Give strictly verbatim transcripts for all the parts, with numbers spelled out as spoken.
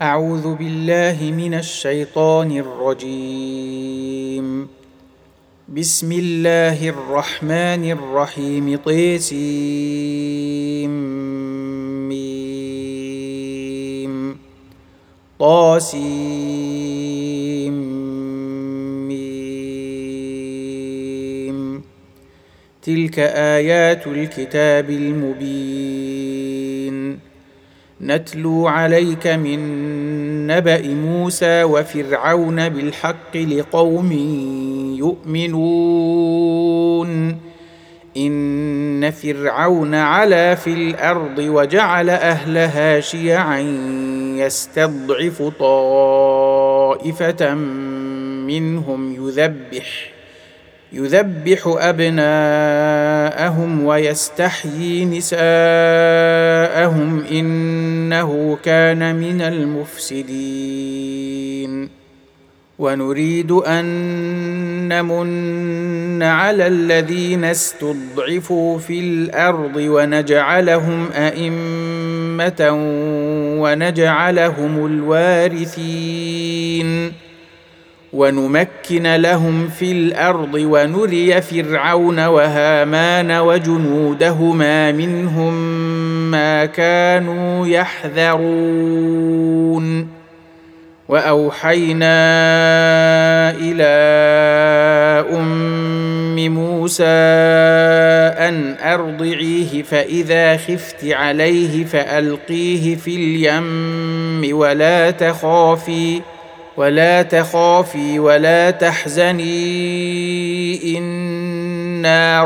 أعوذ بالله من الشيطان الرجيم. بسم الله الرحمن الرحيم. طيسيم ميم طاسيم ميم. تلك آيات الكتاب المبين. نتلو عليك من نبأ موسى وفرعون بالحق لقوم يؤمنون. إن فرعون علا في الأرض وجعل أهلها شيعا يستضعف طائفة منهم يذبح يذبح أبناءهم ويستحيي نساءهم إنه كان من المفسدين. ونريد أن نمن على الذين استضعفوا في الأرض ونجعلهم أئمة ونجعلهم الوارثين ونمكن لهم في الأرض ونري فرعون وهامان وجنودهما منهم ما كانوا يحذرون. وأوحينا إلى أم موسى أن أرضعيه فإذا خفت عليه فألقيه في اليم ولا تخافي ولا تخافي ولا تحزني إنا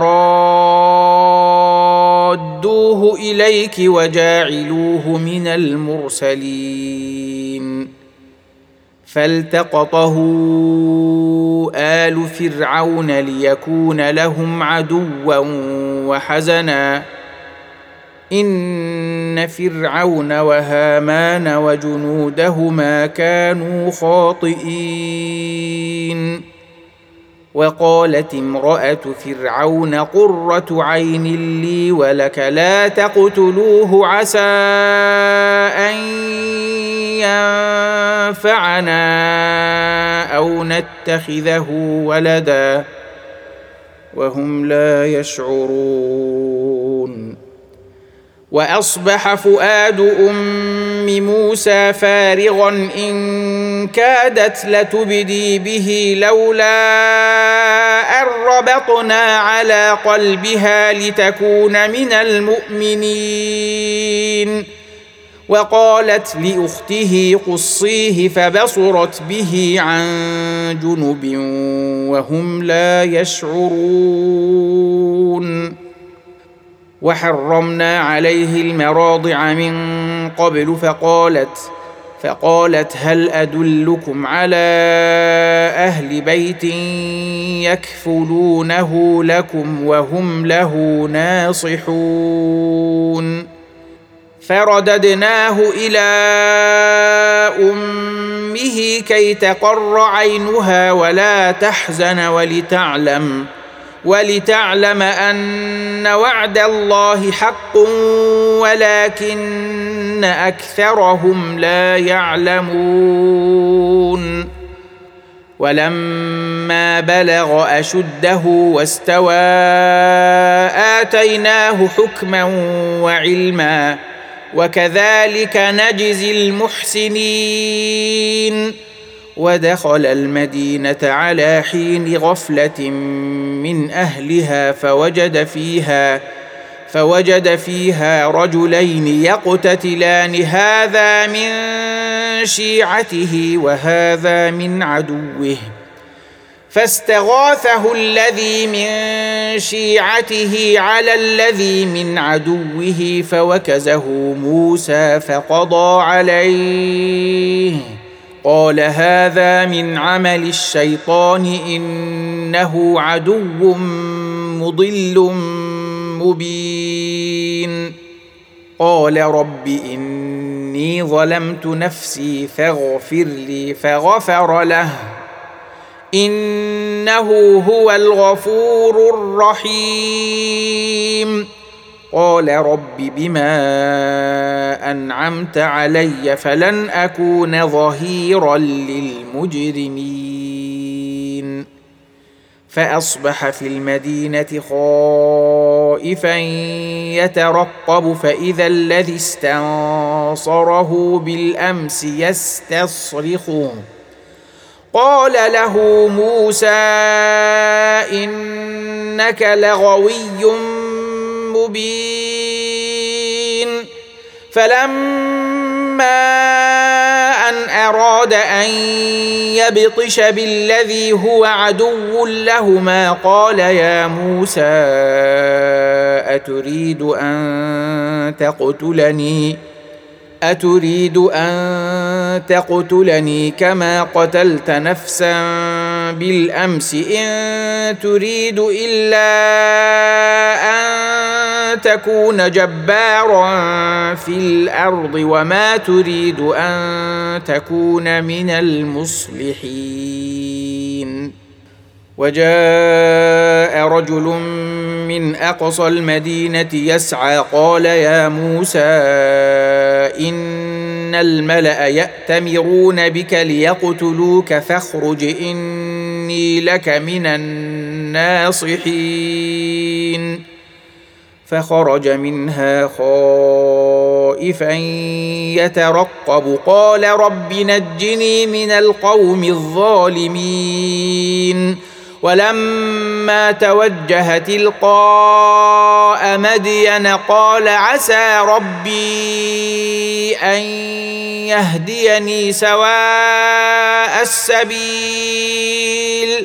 رادوه إليك وجاعلوه من المرسلين. فالتقطه آل فرعون ليكون لهم عدوا وحزنا إن فرعون وهامان وجنودهما كانوا خاطئين. وقالت امرأة فرعون قرة عين لي ولك لا تقتلوه عسى أن ينفعنا أو نتخذه ولدا وهم لا يشعرون. وأصبح فؤاد أم موسى فارغا إن كادت لتبدي به لولا أن ربطنا على قلبها لتكون من المؤمنين. وقالت لأخته قصيه فبصرت به عن جنب وهم لا يشعرون. وحرمنا عليه المراضع من قبل فقالت فقالت هل أدلكم على أهل بيت يكفلونه لكم وهم له ناصحون. فرددناه إلى أمه كي تقر عينها ولا تحزن ولتعلم ولتعلم أن وعد الله حق ولكن أكثرهم لا يعلمون. ولما بلغ أشده واستوى آتيناه حكما وعلما وكذلك نجزي المحسنين. ودخل المدينة على حين غفلة من أهلها فوجد فيها فوجد فيها رجلين يقتتلان هذا من شيعته وهذا من عدوه فاستغاثه الذي من شيعته على الذي من عدوه فوكزه موسى فقضى عليه قال هذا من عمل الشيطان إنه عدو مضل مبين. قال رب إني ظلمت نفسي فاغفر لي فغفر له إنه هو الغفور الرحيم. قال رب بما أنعمت علي فلن أكون ظهيرا للمجرمين فأصبح في المدينة خائفا يترقب فإذا الذي استنصره بالأمس يستصرخه قال له موسى إنك لغوي مبين فلما أن أراد أن يبطش بالذي هو عدو لهما قال يا موسى أتريد أن تقتلني أتريد أن تقتلني كما قتلت نفسا بالأمس إن تريد إلا أن تكون جبارا في الأرض وما تريد أن تكون من المصلحين وجاء رجل من أقصى المدينة يسعى قال يا موسى إن الملأ يأتمرون بك ليقتلوك فاخرج إني لك من الناصحين فخرج منها خائفا يترقب قال رب نجني من القوم الظالمين ولما توجه تلقاء مدين قال عسى ربي أن يهديني سواء السبيل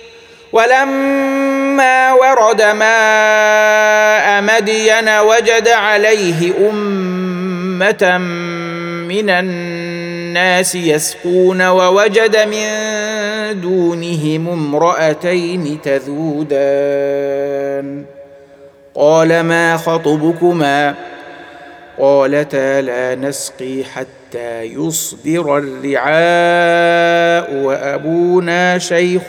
ولما ورد ماء مدين وجد عليه أمة من الناس يسقون ووجد من دونهم امرأتين تذودان قال ما خطبكما قالتا لا نسقي حتى يصدر الرعاء وأبونا شيخ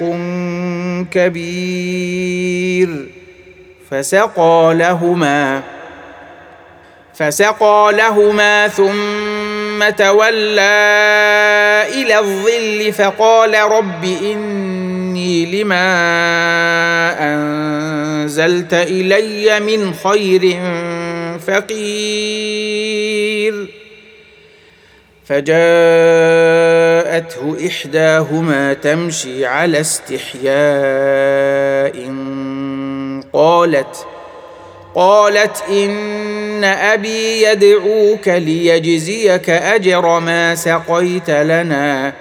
كبير فسقى لهما فسقى لهما ثم تولى إلى الظل فقال رب إني لما أنزلت إلي من خير فقير فجاءته إحداهما تمشي على استحياء قالت قالت إن أبي يدعوك ليجزيك أجر ما سقيت لنا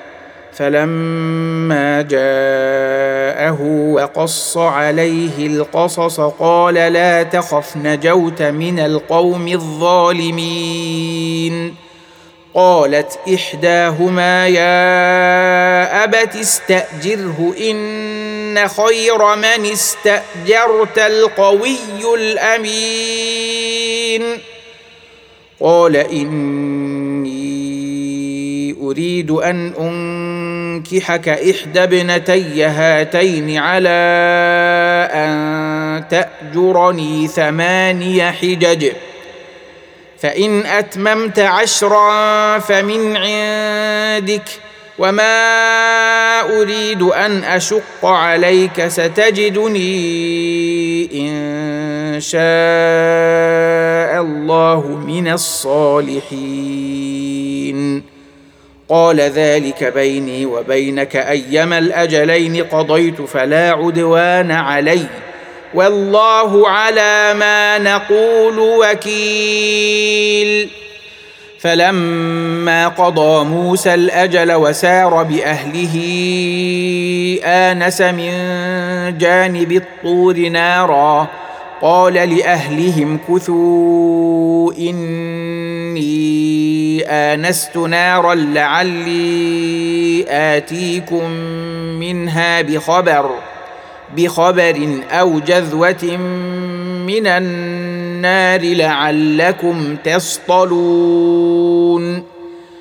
فلما جاءه وقص عليه القصص قال لا تخف نجوت من القوم الظالمين قالت إحداهما يا أبت استأجره إن خير من استأجرت القوي الأمين قال إني أريد أن أنكحك إحدى ابنتي هاتين على أن تأجرني ثماني حجج فإن أتممت عشرا فمن عندك وما أريد أن أشق عليك ستجدني إن شاء الله من الصالحين قال ذلك بيني وبينك أيما الأجلين قضيت فلا عدوان علي والله على ما نقول وكيل فلما قضى موسى الأجل وسار بأهله آنس من جانب الطور نارا قال لأهلهم كثوا إني آنست نارا لعلي آتيكم منها بخبر بخبر أو جذوة من النار لعلكم تصطلون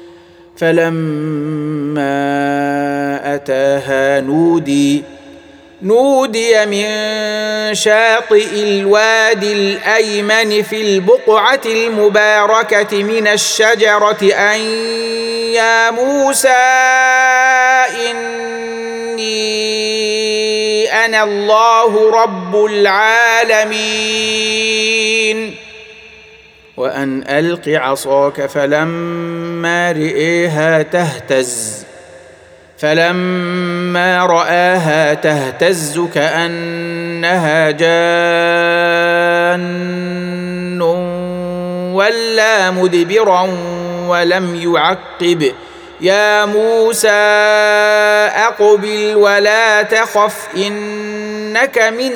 فلما أتاها نودي نودي من شاطئ الوادي الأيمن في البقعة المباركة من الشجرة أن يا موسى إني أنا الله رب العالمين وأن ألق عصاك فلما رئيها تهتز فلما رآها تهتز كأنها جان ولى مدبرا ولم يعقب يا موسى أقبل ولا تخف إنك من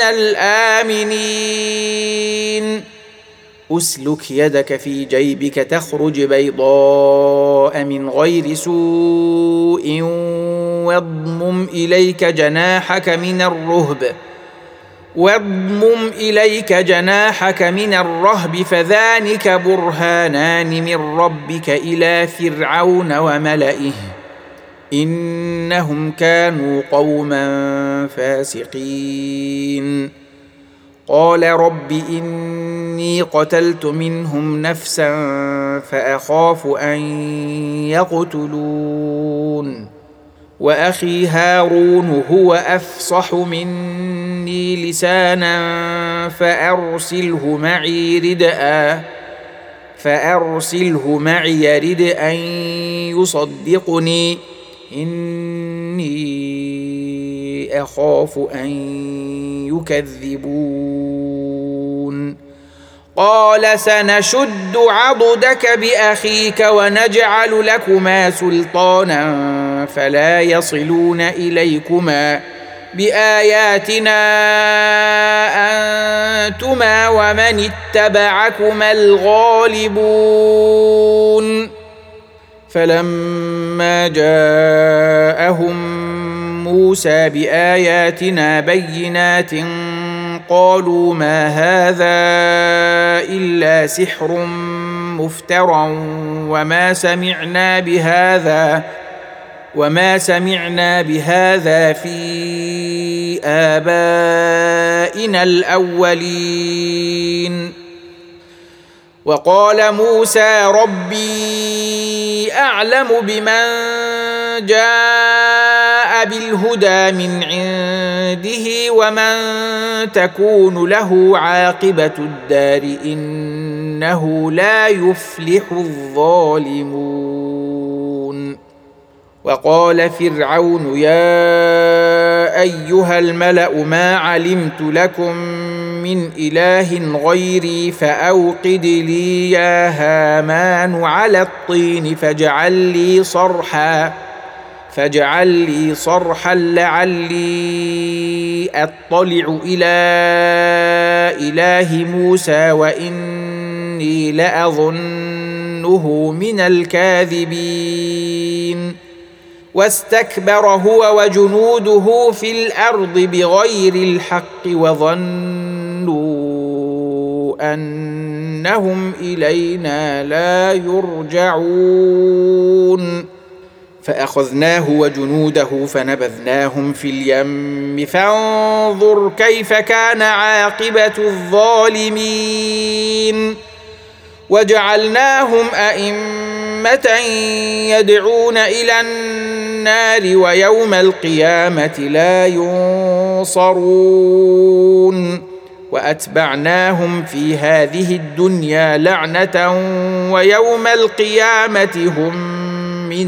الآمنين أسلك يدك في جيبك تخرج بيضاء من غير سوء واضمم إليك جناحك من الرهب واضمم إليك جناحك من الرهب فذلك برهانان من ربك إلى فرعون وملئه إنهم كانوا قوما فاسقين قال رب إني قتلت منهم نفسا فأخاف أن يقتلون وأخي هارون هو أفصح مني لسانا فأرسله معي ردءا فأرسله معي رد أن يصدقني إني أخاف أن يكذبون قال سنشد عضدك بأخيك ونجعل لكما سلطانا فلا يصلون إليكما بآياتنا أنتما ومن اتبعكما الغالبون فلما جاءهم موسى بآياتنا بينات قالوا ما هذا إلا سحر مفترى وما سمعنا بهذا وما سمعنا بهذا في آبائنا الأولين وقال موسى ربي أعلم بمن جاء بالهدى من عنده ومن تكون له عاقبة الدار إنه لا يفلح الظالمون وقال فرعون يا أيها الملأ ما علمت لكم من إله غيري فأوقد لي يا هامان على الطين فاجعل لي صرحا فاجعل لي صرحا لعلي أطلع إلى إله موسى وإني لأظنه من الكاذبين واستكبر هو وجنوده في الأرض بغير الحق وظنوا أنهم إلينا لا يرجعون فأخذناه وجنوده فنبذناهم في اليم فانظر كيف كان عاقبة الظالمين وجعلناهم أئمة يدعون إلى النار ويوم القيامة لا ينصرون وأتبعناهم في هذه الدنيا لعنة ويوم القيامة هم من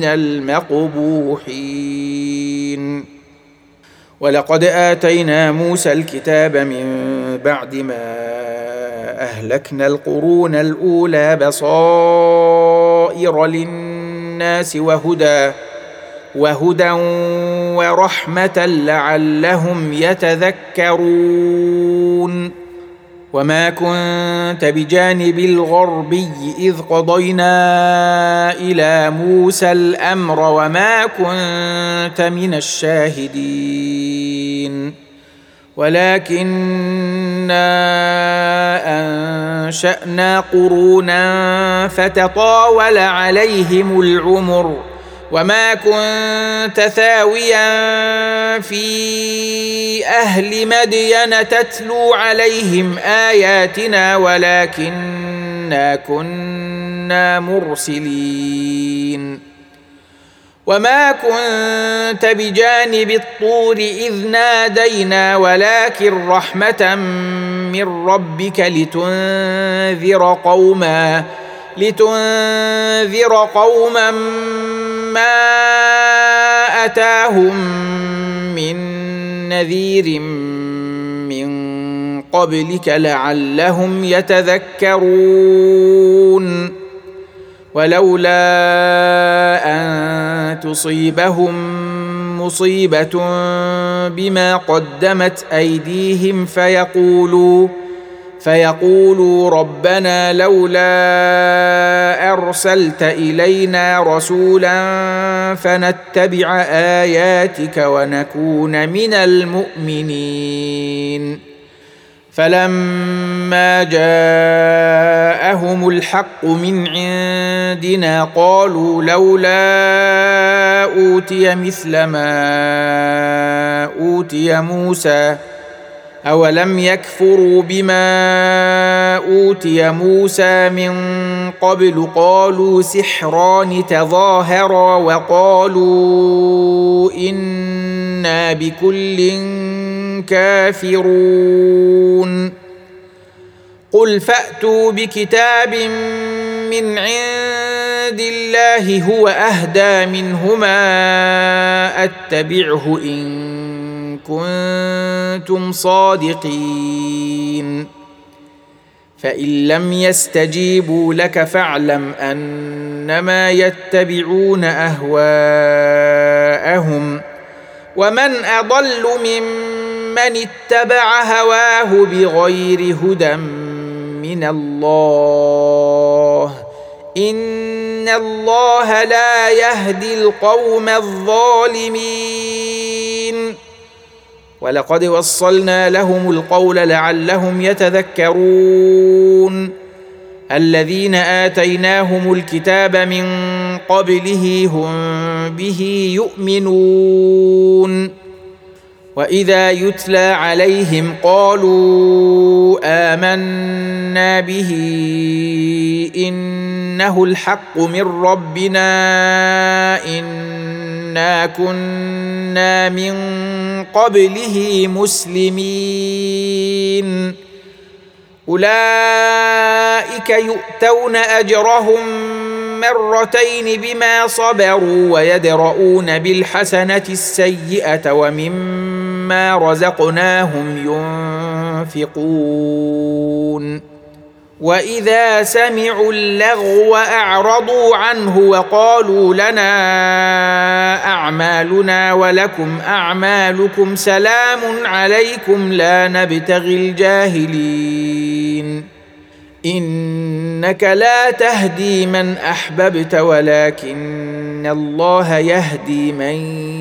المقبوحين ولقد آتينا موسى الكتاب من بعد ما أهلكنا القرون الأولى بصائر للناس وهدى وهدى ورحمة لعلهم يتذكرون وما كنت بجانب الغربي إذ قضينا إلى موسى الأمر وما كنت من الشاهدين ولكننا أنشأنا قرونا فتطاول عليهم العمر وما كنت ثاويا في أهل مدين تتلو عليهم آياتنا ولكننا كنا مرسلين وما كنت بجانب الطور إذ نادينا ولكن رحمة من ربك لتنذر قوما لتنذر قوما ما أتاهم من نذير من قبلك لعلهم يتذكرون ولولا أن تصيبهم مصيبة بما قدمت أيديهم فيقولوا فيقولوا ربنا لولا أرسلت إلينا رسولا فنتبع آياتك ونكون من المؤمنين فلما جاءهم الحق من عندنا قالوا لولا أوتي مثل ما أوتي موسى أولم يكفروا بما أوتي موسى من قبل قالوا سحران تظاهرا وقالوا إنا بكل كافرون قل فأتوا بكتاب من عند الله هو أهدى منهما أتبعه إن كنتم صادقين فإن لم يستجيبوا لك فاعلم أنما يتبعون أهواءهم ومن أضل ممن اتبع هواه بغير هدى من الله إن الله لا يهدي القوم الظالمين ولقد وصلنا لهم القول لعلهم يتذكرون الذين آتيناهم الكتاب من قبله هم به يؤمنون وإذا يتلى عليهم قالوا آمنا به إنه الحق من ربنا إنا كنا من قبله مسلمين أولئك يؤتون أجرهم مرتين بما صبروا ويدرؤون بالحسنة السيئة ومما رزقناهم ينفقون وإذا سمعوا اللغو أعرضوا عنه وقالوا لنا أعمالنا ولكم أعمالكم سلام عليكم لا نبتغي الجاهلين إنك لا تهدي من أحببت ولكن الله يهدي من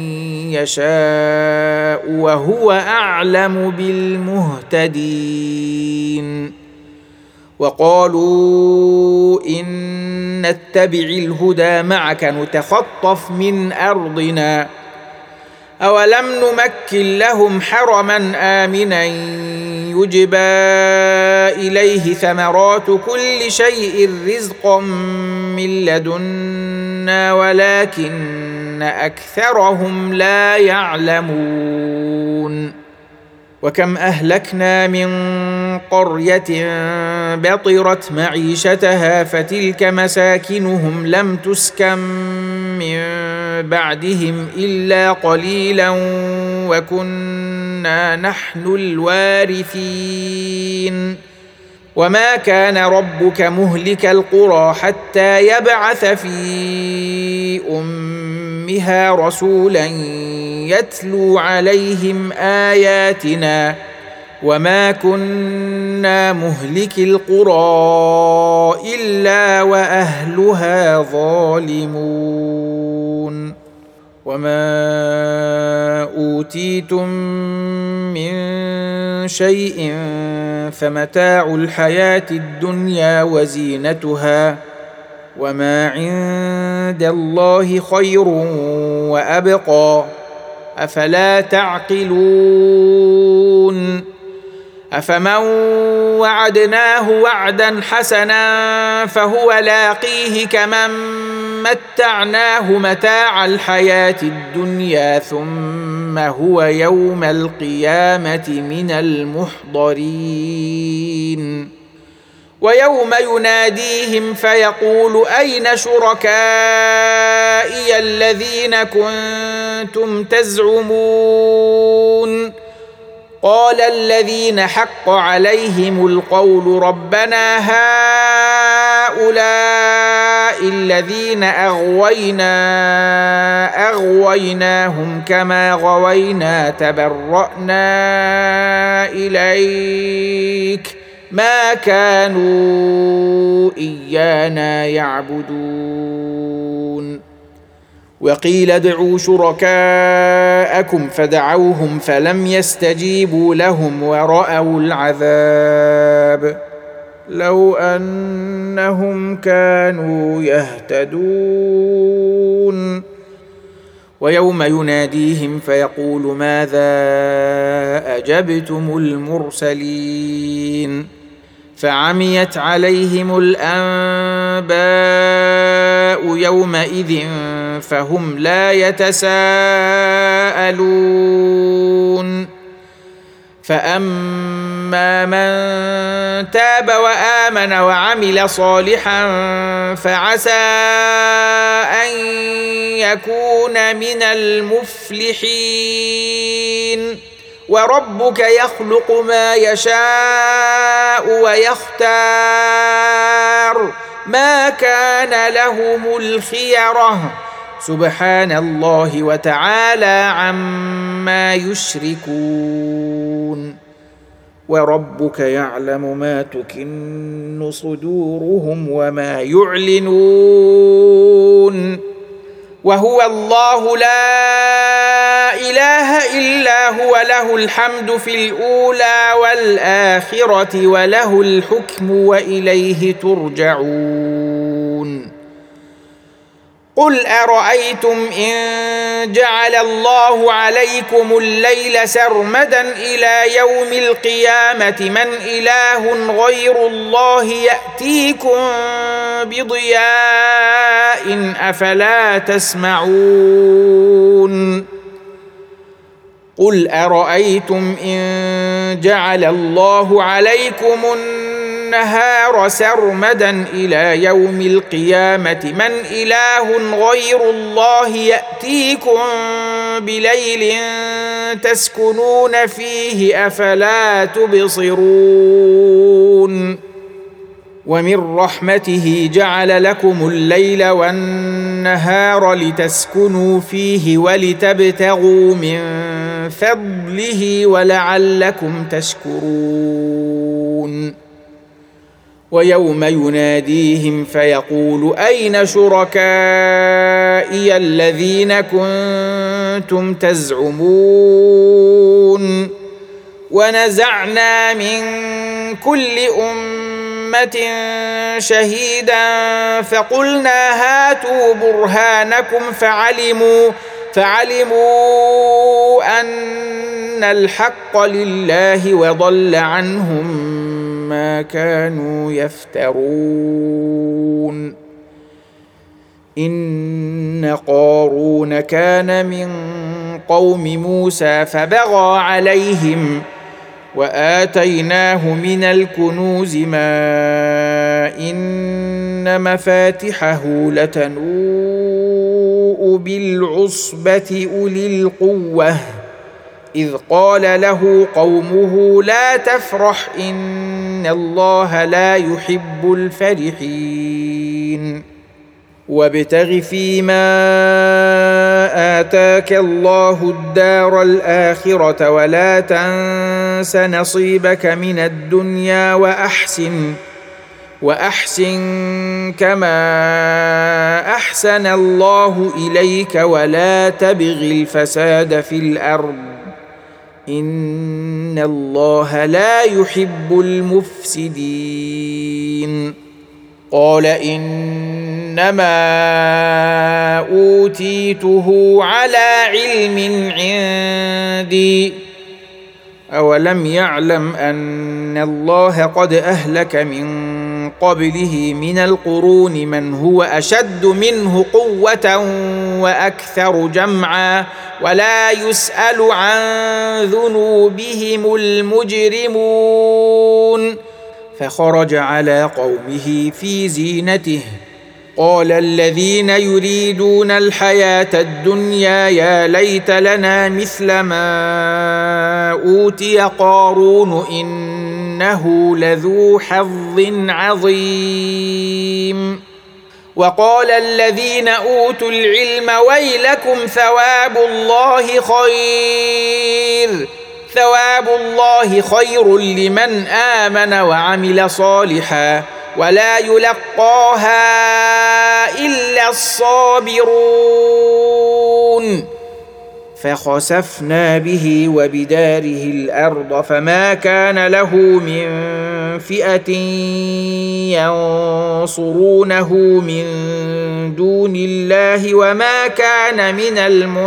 يشاء وهو أعلم بالمهتدين وقالوا إن نتبع الهدى معك نتخطف من أرضنا أولم نمكن لهم حرما آمنا يجبى إليه ثمرات كل شيء رزقا من لدنا ولكن أكثرهم لا يعلمون وكم أهلكنا من قرية بطرت معيشتها فتلك مساكنهم لم تسكن من بعدهم إلا قليلا وكنا نحن الوارثين وما كان ربك مهلك القرى حتى يبعث في أمها رسولا يتلو عليهم آياتنا وما كنا مهلك القرى إلا وأهلها ظالمون وما أوتيتم من شيء فمتاع الحياة الدنيا وزينتها وما عند عند الله خير وأبقى أفلا تعقلون أفمن وعدناه وعدا حسنا فهو لاقيه كمن متعناه متاع الحياة الدنيا ثم هو يوم القيامة من المحضرين ويوم يناديهم فيقول أين شركائي الذين كنتم تزعمون قال الذين حق عليهم القول ربنا هؤلاء الذين أغوينا أغويناهم كما غوينا تبرأنا إليك ما كانوا إيانا يعبدون وقيل ادعوا شركاءكم فدعوهم فلم يستجيبوا لهم ورأوا العذاب لو أنهم كانوا يهتدون ويوم يناديهم فيقول ماذا أجبتم المرسلين فعميت عليهم الأنباء يومئذ فهم لا يتساءلون فأما من تاب وآمن وعمل صالحا فعسى أن يكون من المفلحين وربك يخلق ما يشاء ويختار ما كان لهم الخيرة سبحان الله وتعالى عما يشركون وربك يعلم ما تكن صدورهم وما يعلنون وهو الله لا إله إلا هو له الحمد في الأولى والآخرة وله الحكم وإليه ترجعون قل أرأيتم إن جعل الله عليكم الليل سرمدا إلى يوم القيامة من إله غير الله يأتيكم بضياء أفلا تسمعون قل أرأيتم إن جعل الله عليكم النهار سرمدا إلى يوم القيامة من إله غير الله يأتيكم بليل تسكنون فيه أفلا تبصرون ومن رحمته جعل لكم الليل والنهار لتسكنوا فيه ولتبتغوا من فضله ولعلكم تشكرون ويوم يناديهم فيقول أين شركائي الذين كنتم تزعمون ونزعنا من كل أمة شهيدا فقلنا هاتوا برهانكم فعلموا فعلموا أن الحق لله وضل عنهم ما كانوا يفترون إن قارون كان من قوم موسى فبغى عليهم وآتيناه من الكنوز ما إن مفاتحه لتنوء بالعصبة أولي القوة إذ قال له قومه لا تفرح إن الله لا يحب الفرحين وابتغ فيما آتاك الله الدار الآخرة ولا تنس نصيبك من الدنيا وأحسن وأحسن كما أحسن الله إليك ولا تبغ الفساد في الأرض إن الله لا يحب المفسدين قال إنما أوتيته على علم عندي أولم يعلم أن الله قد أهلك من قبله من القرون من هو أشد منه قوة وأكثر جمعا ولا يسأل عن ذنوبهم المجرمون فخرج على قومه في زينته قال الذين يريدون الحياة الدنيا يا ليت لنا مثل ما أوتي قارون إنه لذو حظ عظيم وقال الذين أوتوا العلم ويلكم ثواب الله خير ثواب الله خير لمن آمن وعمل صالحا ولا يلقاها إلا الصابرون فخسفنا به وبداره الأرض فما كان له من فئة ينصرونه من دون الله وما كان من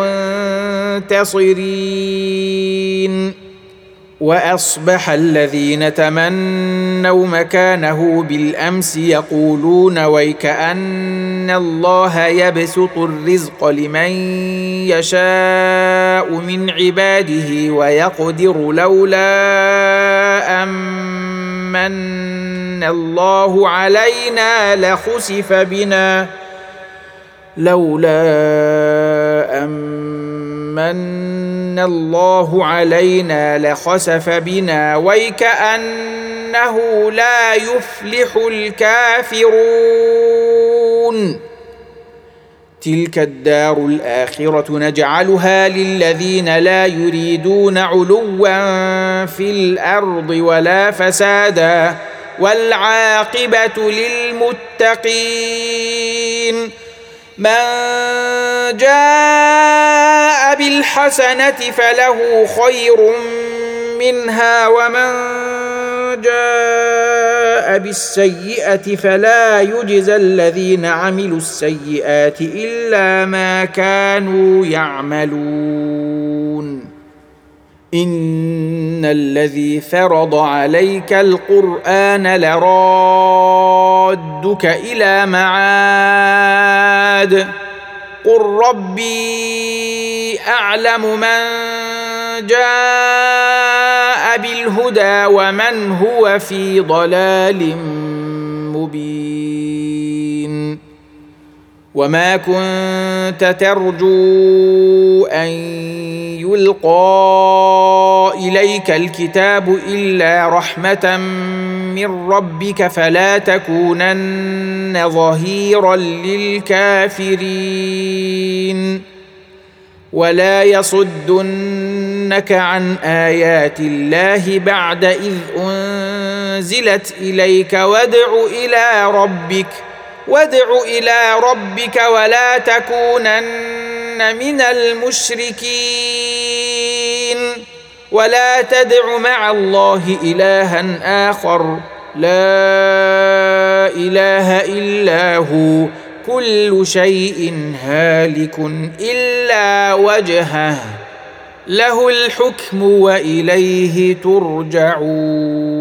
المنتصرين وأصبح الذين تمنوا مكانه بالأمس يقولون ويكأن الله يبسط الرزق لمن يشاء من عباده ويقدر لولا أمن الله علينا لخسف بنا لولا أمن الله علينا لخسف بنا ويكأنه لا يفلح الكافرون تلك الدار الآخرة نجعلها للذين لا يريدون علوا في الأرض ولا فسادا والعاقبة للمتقين من جاء بالحسنة فله خير منها ومن جاء بالسيئة فلا يجزى الذين عملوا السيئات إلا ما كانوا يعملون إن الذي فرض عليك القرآن لرادك إلى معاد قل ربي أعلم من جاء بالهدى ومن هو في ضلال مبين وما كنت ترجو أن يلقى إليك الكتاب إلا رحمة من ربك فلا تكونن ظهيرا للكافرين ولا يصدنك عن آيات الله بعد إذ أنزلت إليك وادع إلى ربك وادع إلى ربك ولا تكونن من المشركين ولا تدع مع الله إلها آخر لا إله إلا هو كل شيء هالك إلا وجهه له الحكم وإليه ترجعون.